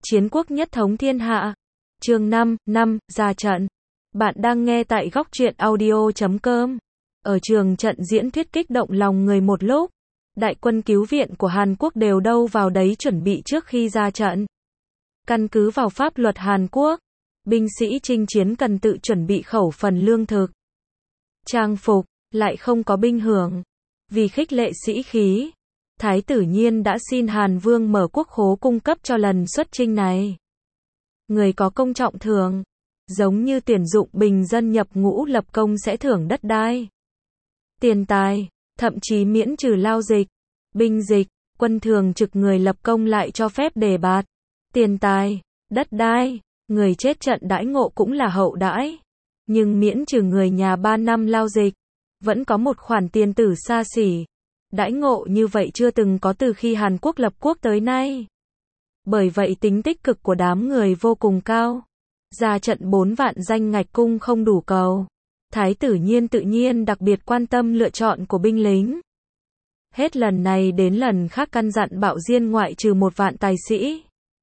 Chiến quốc nhất thống thiên hạ. Chương 5, ra trận. Bạn đang nghe tại góc truyện audio.com. Ở trường trận diễn thuyết kích động lòng người một lúc. Đại quân cứu viện của Hàn Quốc đều đâu vào đấy chuẩn bị trước khi ra trận. Căn cứ vào pháp luật Hàn Quốc, binh sĩ chinh chiến cần tự chuẩn bị khẩu phần lương thực, trang phục, lại không có binh hưởng. Vì khích lệ sĩ khí, Thái tử Nhiên đã xin Hàn Vương mở quốc khố cung cấp cho lần xuất chinh này. Người có công trọng thưởng, giống như tuyển dụng bình dân nhập ngũ lập công sẽ thưởng đất đai, tiền tài, thậm chí miễn trừ lao dịch, binh dịch. Quân thường trực người lập công lại cho phép đề bạt, tiền tài, đất đai. Người chết trận đãi ngộ cũng là hậu đãi, nhưng miễn trừ người nhà 3 năm lao dịch, vẫn có một khoản tiền tử xa xỉ. Đãi ngộ như vậy chưa từng có từ khi Hàn Quốc lập quốc tới nay. Bởi vậy tính tích cực của đám người vô cùng cao. Ra trận 4 vạn danh ngạch cung không đủ cầu. Thái tử Nhiên tự nhiên đặc biệt quan tâm lựa chọn của binh lính. Hết lần này đến lần khác căn dặn Bạo Diên ngoại trừ 1 vạn tài sĩ,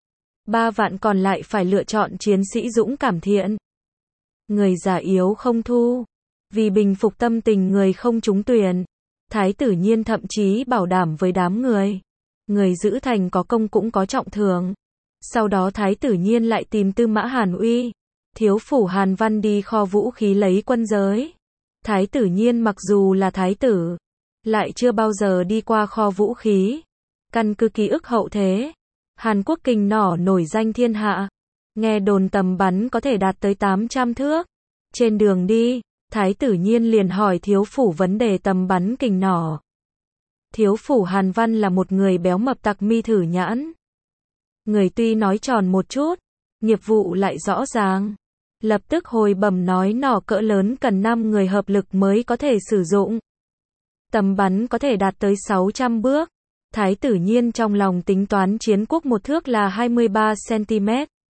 3 vạn còn lại phải lựa chọn chiến sĩ dũng cảm thiện. Người già yếu không thu. Vì bình phục tâm tình người không trúng tuyển, Thái tử Nhiên thậm chí bảo đảm với đám người. Người giữ thành có công cũng có trọng thưởng. Sau đó Thái tử Nhiên lại tìm Tư Mã Hàn Uy, thiếu phủ Hàn Văn đi kho vũ khí lấy quân giới. Thái tử Nhiên mặc dù là thái tử, lại chưa bao giờ đi qua kho vũ khí. Căn cứ ký ức hậu thế, Hàn Quốc kình nỏ nổi danh thiên hạ. Nghe đồn tầm bắn có thể đạt tới 800 thước. Trên đường đi, Thái tử Nhiên liền hỏi thiếu phủ vấn đề tầm bắn kình nỏ. Thiếu phủ Hàn Văn là một người béo mập tặc mi thử nhãn. Người tuy nói tròn một chút, nghiệp vụ lại rõ ràng. Lập tức hồi bẩm nói nỏ cỡ lớn cần 5 người hợp lực mới có thể sử dụng. Tầm bắn có thể đạt tới 600 bước. Thái tử Nhiên trong lòng tính toán chiến quốc 1 thước là 23 cm.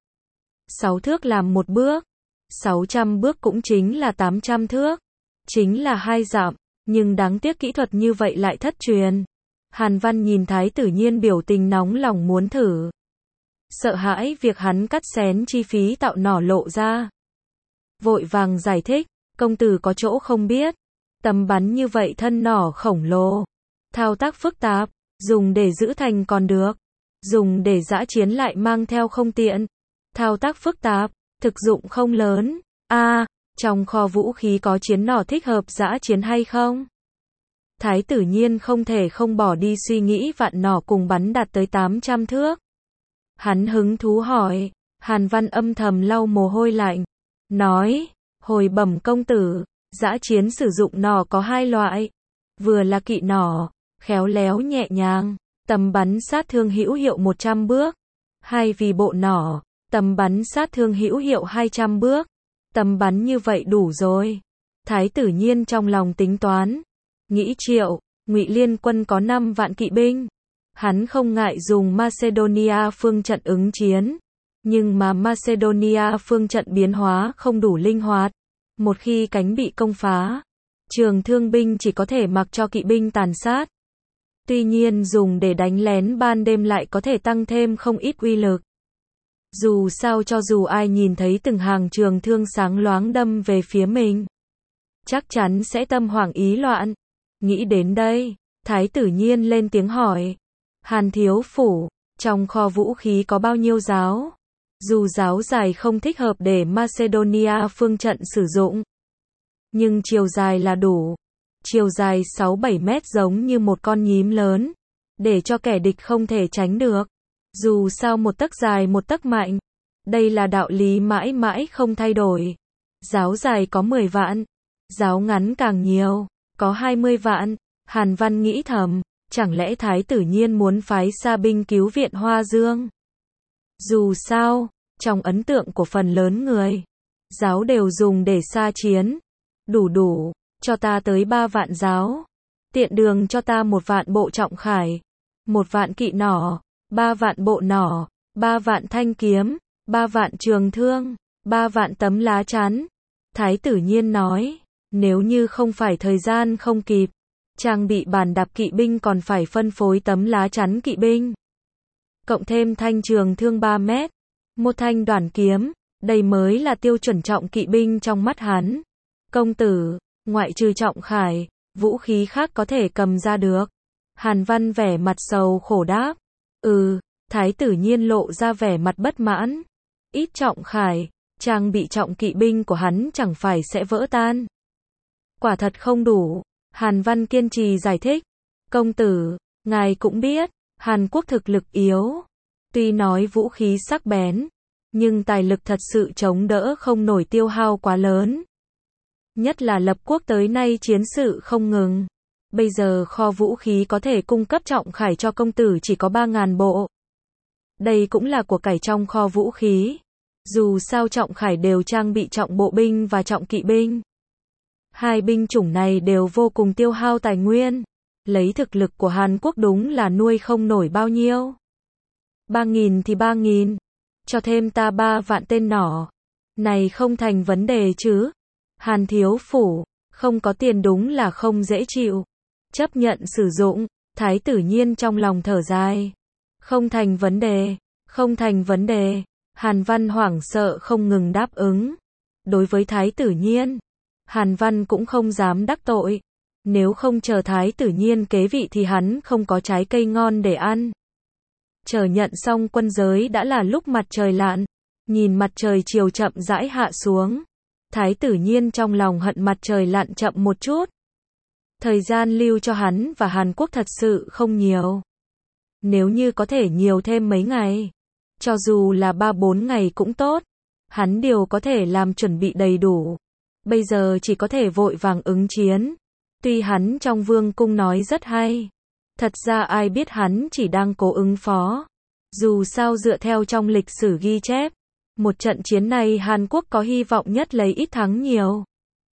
6 thước làm 1 bước. 600 bước cũng chính là 800 thước. Chính là 2 dặm. Nhưng đáng tiếc kỹ thuật như vậy lại thất truyền. Hàn Văn nhìn Thái tử Nhiên biểu tình nóng lòng muốn thử. Sợ hãi việc hắn cắt xén chi phí tạo nỏ lộ ra. Vội vàng giải thích, công tử có chỗ không biết. Tầm bắn như vậy thân nỏ khổng lồ. Thao tác phức tạp, dùng để giữ thành còn được. Dùng để dã chiến lại mang theo không tiện. Thao tác phức tạp, thực dụng không lớn. Trong kho vũ khí có chiến nỏ thích hợp dã chiến hay không? Thái tử Nhiên không thể không bỏ đi suy nghĩ vạn nỏ cùng bắn đạt tới 800 thước. Hắn hứng thú hỏi, Hàn Văn âm thầm lau mồ hôi lạnh. Nói, hồi bẩm công tử, dã chiến sử dụng nỏ có 2 loại. Vừa là kỵ nỏ, khéo léo nhẹ nhàng, tầm bắn sát thương hữu hiệu 100 bước. Hay vì bộ nỏ, tầm bắn sát thương hữu hiệu 200 bước. Tầm bắn như vậy đủ rồi. Thái tử Nhiên trong lòng tính toán. Nghĩ Triệu, Ngụy Liên quân có 5 vạn kỵ binh. Hắn không ngại dùng Macedonia phương trận ứng chiến. Nhưng mà Macedonia phương trận biến hóa không đủ linh hoạt. Một khi cánh bị công phá, trường thương binh chỉ có thể mặc cho kỵ binh tàn sát. Tuy nhiên dùng để đánh lén ban đêm lại có thể tăng thêm không ít uy lực. Dù sao cho dù ai nhìn thấy từng hàng trường thương sáng loáng đâm về phía mình, chắc chắn sẽ tâm hoảng ý loạn. Nghĩ đến đây, Thái tử Nhiên lên tiếng hỏi. Hàn thiếu phủ, trong kho vũ khí có bao nhiêu giáo? Dù giáo dài không thích hợp để Macedonia phương trận sử dụng, nhưng chiều dài là đủ. Chiều dài 6-7 mét giống như một con nhím lớn, để cho kẻ địch không thể tránh được. Dù sao 1 tấc dài 1 tấc mạnh. Đây là đạo lý mãi mãi không thay đổi. Giáo dài có 10 vạn. Giáo ngắn càng nhiều, có 20 vạn. Hàn Văn nghĩ thầm, chẳng lẽ Thái tử Nhiên muốn phái xa binh cứu viện Hoa Dương? Dù sao, trong ấn tượng của phần lớn người, giáo đều dùng để xa chiến. Đủ, cho ta tới 3 vạn giáo. Tiện đường cho ta 1 vạn bộ trọng khải, 1 vạn kỵ nỏ, 3 vạn bộ nỏ, 3 vạn thanh kiếm, 3 vạn trường thương, 3 vạn tấm lá chắn. Thái tử Nhiên nói, nếu như không phải thời gian không kịp, trang bị bàn đạp kỵ binh còn phải phân phối tấm lá chắn kỵ binh. Cộng thêm thanh trường thương 3 mét, một thanh đoản kiếm, đây mới là tiêu chuẩn trọng kỵ binh trong mắt hắn. Công tử, ngoại trừ trọng khải, vũ khí khác có thể cầm ra được. Hàn Văn vẻ mặt sầu khổ đáp. Thái tử Nhiên lộ ra vẻ mặt bất mãn. Ít trọng khải, trang bị trọng kỵ binh của hắn chẳng phải sẽ vỡ tan. Quả thật không đủ. Hàn Văn kiên trì giải thích. Công tử, ngài cũng biết, Hàn Quốc thực lực yếu. Tuy nói vũ khí sắc bén, nhưng tài lực thật sự chống đỡ không nổi tiêu hao quá lớn. Nhất là lập quốc tới nay chiến sự không ngừng. Bây giờ kho vũ khí có thể cung cấp trọng khải cho công tử chỉ có 3.000 bộ. Đây cũng là của cải trong kho vũ khí. Dù sao trọng khải đều trang bị trọng bộ binh và trọng kỵ binh. Hai binh chủng này đều vô cùng tiêu hao tài nguyên. Lấy thực lực của Hàn Quốc đúng là nuôi không nổi bao nhiêu. 3.000 thì 3.000. Cho thêm ta 3 vạn tên nỏ. Này không thành vấn đề chứ. Hàn thiếu phủ, không có tiền đúng là không dễ chịu. Chấp nhận sử dụng, Thái tử Nhiên trong lòng thở dài. Không thành vấn đề, không thành vấn đề. Hàn Văn hoảng sợ không ngừng đáp ứng. Đối với Thái tử Nhiên, Hàn Văn cũng không dám đắc tội. Nếu không chờ Thái tử Nhiên kế vị thì hắn không có trái cây ngon để ăn. Chờ nhận xong quân giới đã là lúc mặt trời lặn. Nhìn mặt trời chiều chậm rãi hạ xuống. Thái tử Nhiên trong lòng hận mặt trời lặn chậm một chút. Thời gian lưu cho hắn và Hàn Quốc thật sự không nhiều. Nếu như có thể nhiều thêm mấy ngày, cho dù là 3-4 ngày cũng tốt, hắn đều có thể làm chuẩn bị đầy đủ. Bây giờ chỉ có thể vội vàng ứng chiến. Tuy hắn trong vương cung nói rất hay, thật ra ai biết hắn chỉ đang cố ứng phó. Dù sao dựa theo trong lịch sử ghi chép, một trận chiến này Hàn Quốc có hy vọng nhất lấy ít thắng nhiều.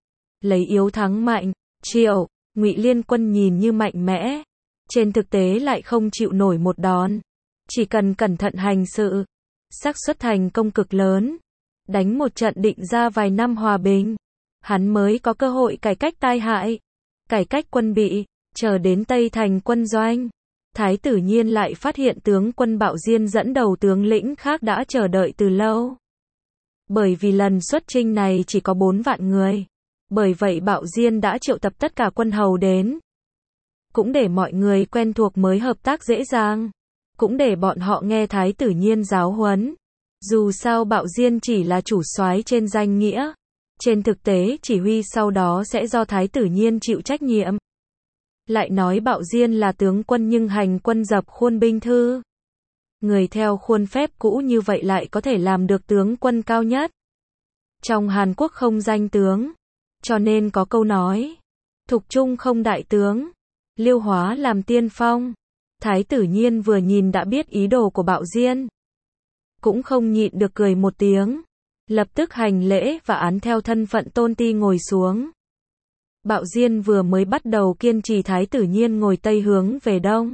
Lấy yếu thắng mạnh, Triệu, Ngụy liên quân nhìn như mạnh mẽ, trên thực tế lại không chịu nổi một đòn. Chỉ cần cẩn thận hành sự, xác suất thành công cực lớn. Đánh một trận định ra vài năm hòa bình, hắn mới có cơ hội cải cách tai hại, cải cách quân bị, chờ đến Tây Thành quân doanh. Thái tử Nhiên lại phát hiện tướng quân Bạo Diên dẫn đầu tướng lĩnh khác đã chờ đợi từ lâu. Bởi vì lần xuất chinh này chỉ có 4 vạn người. Bởi vậy Bạo Diên đã triệu tập tất cả quân hầu đến. Cũng để mọi người quen thuộc mới hợp tác dễ dàng. Cũng để bọn họ nghe Thái tử Nhiên giáo huấn. Dù sao Bạo Diên chỉ là chủ soái trên danh nghĩa. Trên thực tế chỉ huy sau đó sẽ do Thái tử Nhiên chịu trách nhiệm. Lại nói Bạo Diên là tướng quân nhưng hành quân dập khuôn binh thư. Người theo khuôn phép cũ như vậy lại có thể làm được tướng quân cao nhất. Trong Hàn Quốc không danh tướng, cho nên có câu nói, thục trung không đại tướng, liêu hóa làm tiên phong. Thái tử Nhiên vừa nhìn đã biết ý đồ của Bạo Diên. Cũng không nhịn được cười một tiếng. Lập tức hành lễ và án theo thân phận tôn ti ngồi xuống. Bạo Diên vừa mới bắt đầu kiên trì Thái tử Nhiên ngồi tây hướng về đông.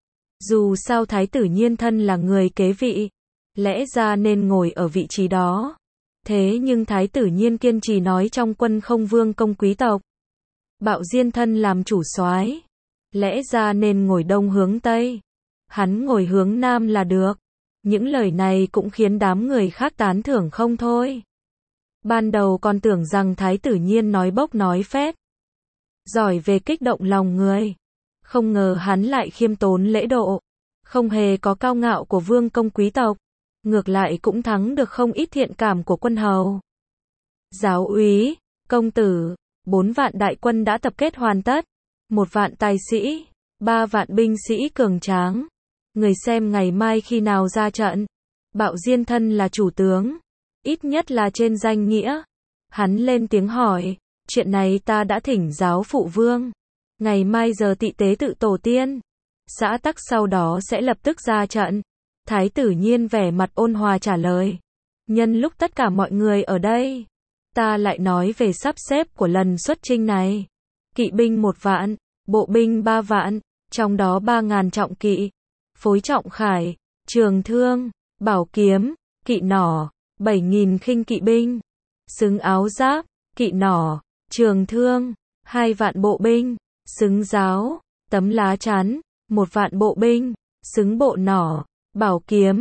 Dù sao Thái tử Nhiên thân là người kế vị, lẽ ra nên ngồi ở vị trí đó. Thế nhưng Thái tử Nhiên kiên trì nói trong quân không vương công quý tộc. Bạo Diên thân làm chủ soái, lẽ ra nên ngồi đông hướng tây. Hắn ngồi hướng nam là được. Những lời này cũng khiến đám người khác tán thưởng không thôi. Ban đầu còn tưởng rằng Thái tử Nhiên nói bốc nói phét, giỏi về kích động lòng người. Không ngờ hắn lại khiêm tốn lễ độ, không hề có cao ngạo của vương công quý tộc. Ngược lại cũng thắng được không ít thiện cảm của quân hầu. Giáo úy, công tử, 4 vạn đại quân đã tập kết hoàn tất. 1 vạn tài sĩ, 3 vạn binh sĩ cường tráng. Người xem ngày mai khi nào ra trận. Bạo Diên thân là chủ tướng, ít nhất là trên danh nghĩa. Hắn lên tiếng hỏi, chuyện này ta đã thỉnh giáo phụ vương. Ngày mai giờ tị tế tự tổ tiên, xã tắc sau đó sẽ lập tức ra trận. Thái tử Nhiên vẻ mặt ôn hòa trả lời. Nhân lúc tất cả mọi người ở đây, ta lại nói về sắp xếp của lần xuất chinh này. Kỵ binh 1 vạn, bộ binh 3 vạn, trong đó 3.000 trọng kỵ, phối trọng khải, trường thương, bảo kiếm, kỵ nỏ, 7.000 khinh kỵ binh, xứng áo giáp, kỵ nỏ, trường thương, 2 vạn bộ binh, xứng giáo, tấm lá chắn, 1 vạn bộ binh, xứng bộ nỏ, bảo kiếm,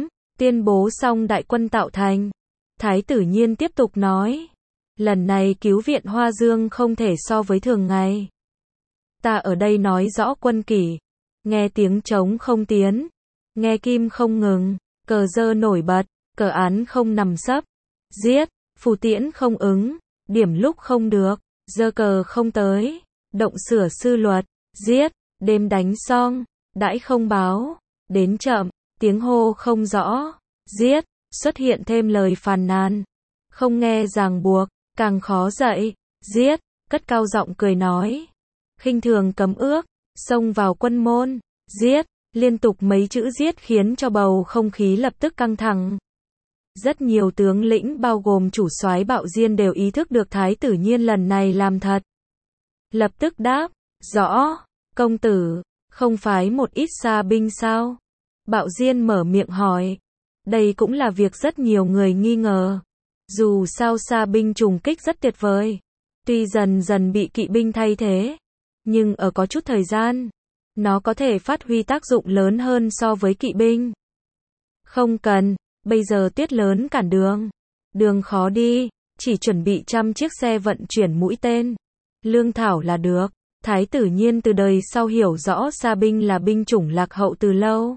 Tuyên bố xong đại quân tạo thành, Thái tử Nhiên tiếp tục nói. Lần này cứu viện Hoa Dương không thể so với thường ngày. Ta ở đây nói rõ quân kỷ. Nghe tiếng trống không tiến. Nghe kim không ngừng. Cờ dơ nổi bật. Cờ án không nằm sấp. Giết. Phù tiễn không ứng. Điểm lúc không được. Dơ cờ không tới. Động sửa sư luật. Giết. Đêm đánh xong. Đãi không báo. Đến chậm. Tiếng hô không rõ. Giết. Xuất hiện thêm lời phàn nàn. Không nghe ràng buộc. Càng khó dậy. Giết. Cất cao giọng cười nói. Khinh thường cấm ước. Xông vào quân môn. Giết. Liên tục mấy chữ giết khiến cho bầu không khí lập tức căng thẳng. Rất nhiều tướng lĩnh bao gồm chủ soái Bạo Diên đều ý thức được Thái tử Nhiên lần này làm thật. Lập tức đáp. Rõ. Công tử. Không phái một ít xa binh sao? Bạo Diên mở miệng hỏi. Đây cũng là việc rất nhiều người nghi ngờ. Dù sao xa binh trùng kích rất tuyệt vời. Tuy dần dần bị kỵ binh thay thế. Nhưng ở có chút thời gian. Nó có thể phát huy tác dụng lớn hơn so với kỵ binh. Không cần. Bây giờ tuyết lớn cản đường. Đường khó đi. Chỉ chuẩn bị 100 chiếc xe vận chuyển mũi tên. Lương thảo là được. Thái tử Nhiên từ đời sau hiểu rõ xa binh là binh chủng lạc hậu từ lâu.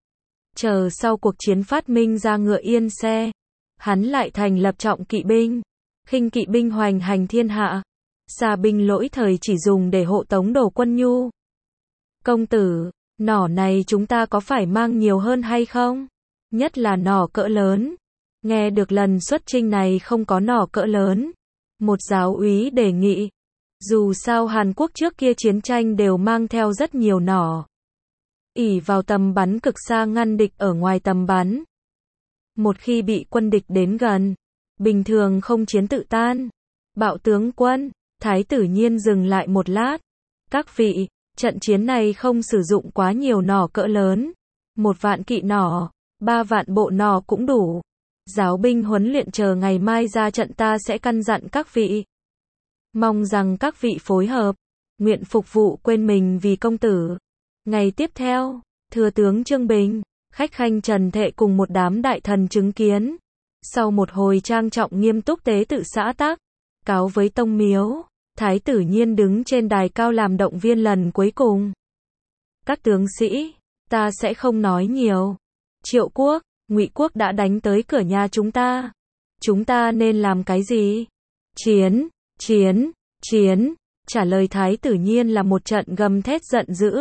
Chờ sau cuộc chiến phát minh ra ngựa yên xe. Hắn lại thành lập trọng kỵ binh. Khinh kỵ binh hoành hành thiên hạ. Xa binh lỗi thời chỉ dùng để hộ tống đồ quân nhu. Công tử, nỏ này chúng ta có phải mang nhiều hơn hay không? Nhất là nỏ cỡ lớn. Nghe được lần xuất chinh này không có nỏ cỡ lớn. Một giáo úy đề nghị. Dù sao Hàn Quốc trước kia chiến tranh đều mang theo rất nhiều nỏ. Ỷ vào tầm bắn cực xa ngăn địch ở ngoài tầm bắn. Một khi bị quân địch đến gần, bình thường không chiến tự tan. Bạo tướng quân, Thái tử Nhiên dừng lại một lát. Các vị, trận chiến này không sử dụng quá nhiều nỏ cỡ lớn. 1 vạn kỵ nỏ, 3 vạn bộ nỏ cũng đủ. Giáo binh huấn luyện chờ ngày mai ra trận ta sẽ căn dặn các vị. Mong rằng các vị phối hợp, nguyện phục vụ quên mình vì công tử. Ngày tiếp theo, thừa tướng Trương Bình, khách khanh Trần Thệ cùng một đám đại thần chứng kiến. Sau một hồi trang trọng nghiêm túc tế tự xã tắc, cáo với tông miếu, Thái tử Nhiên đứng trên đài cao làm động viên lần cuối cùng. Các tướng sĩ, ta sẽ không nói nhiều. Triệu quốc, Ngụy quốc đã đánh tới cửa nhà chúng ta. Chúng ta nên làm cái gì? Chiến, chiến, chiến. Trả lời Thái tử Nhiên là một trận gầm thét giận dữ.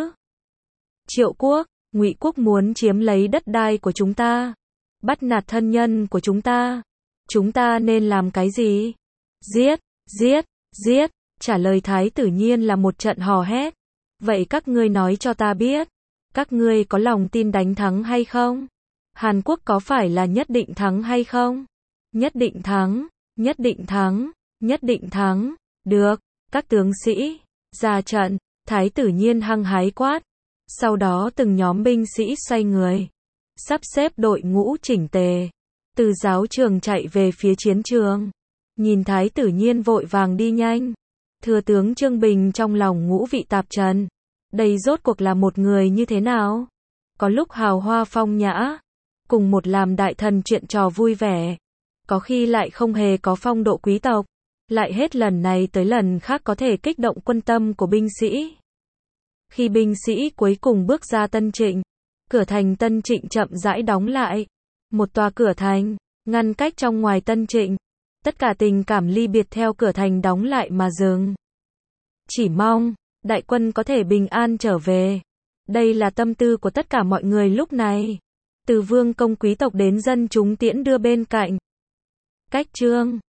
Triệu quốc, Ngụy quốc muốn chiếm lấy đất đai của chúng ta, bắt nạt thân nhân của chúng ta. Chúng ta nên làm cái gì? Giết, giết, giết. Trả lời Thái tử Nhiên là một trận hò hét. Vậy các ngươi nói cho ta biết, các ngươi có lòng tin đánh thắng hay không? Hàn Quốc có phải là nhất định thắng hay không? Nhất định thắng, nhất định thắng, nhất định thắng. Được, các tướng sĩ, ra trận. Thái tử Nhiên hăng hái quát. Sau đó từng nhóm binh sĩ xoay người, sắp xếp đội ngũ chỉnh tề, từ giáo trường chạy về phía chiến trường. Nhìn Thái tử Nhiên vội vàng đi nhanh, thừa tướng Trương Bình trong lòng ngũ vị tạp trần. Đây rốt cuộc là một người như thế nào? Có lúc hào hoa phong nhã, cùng một làm đại thần chuyện trò vui vẻ, có khi lại không hề có phong độ quý tộc, lại hết lần này tới lần khác có thể kích động quân tâm của binh sĩ. Khi binh sĩ cuối cùng bước ra Tân Trịnh, cửa thành Tân Trịnh chậm rãi đóng lại. Một tòa cửa thành, ngăn cách trong ngoài Tân Trịnh. Tất cả tình cảm ly biệt theo cửa thành đóng lại mà dừng. Chỉ mong, đại quân có thể bình an trở về. Đây là tâm tư của tất cả mọi người lúc này. Từ vương công quý tộc đến dân chúng tiễn đưa bên cạnh. Cách chương